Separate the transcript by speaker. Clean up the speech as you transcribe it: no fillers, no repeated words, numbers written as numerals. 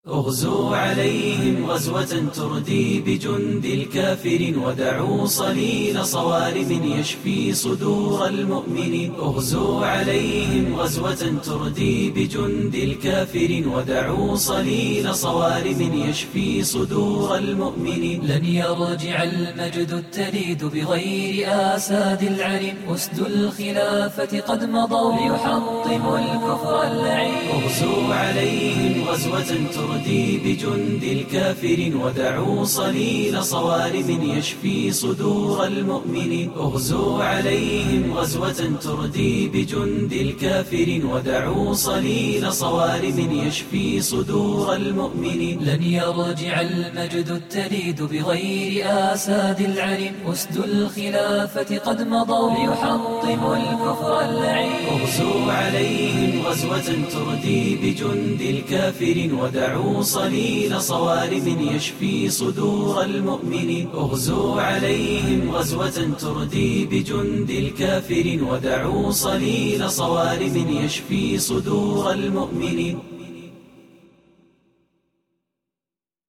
Speaker 1: اغزوا عليهم غزوة تردي بجند الكافر ودعوا صليل صوارم يشفي صدور المؤمنين. اغزوا عليهم غزوة تردي بجند الكافر ودعوا صليل صوارم يشفي صدور المؤمنين.
Speaker 2: لن يرجع المجد التليد بغير آساد العرين، أسد الخلافة قد مضوا ليحطموا الكفر اللعين.
Speaker 1: اغزوا عليهم غزوة تردي بجند الكافر ودعوا صليل صوارم يشفي صدور المؤمنين. اغزوا عليهم غزوة تردي بجند الكافر ودعوا صليل صوارم يشفي صدور المؤمنين.
Speaker 2: لن يرجع المجد التليد بغير آساد العرين، أسد الخلافة قد مضوا ليحطموا الكفر اللعين.
Speaker 1: اغزوا عليهم غزوة تردي بجند الكافر ودعوا صليل صوارم يشفي صدور المؤمنين. اغزوا عليهم غزوة تردي بجند الكافر ودعوا صليل صوارم يشفي صدور المؤمنين.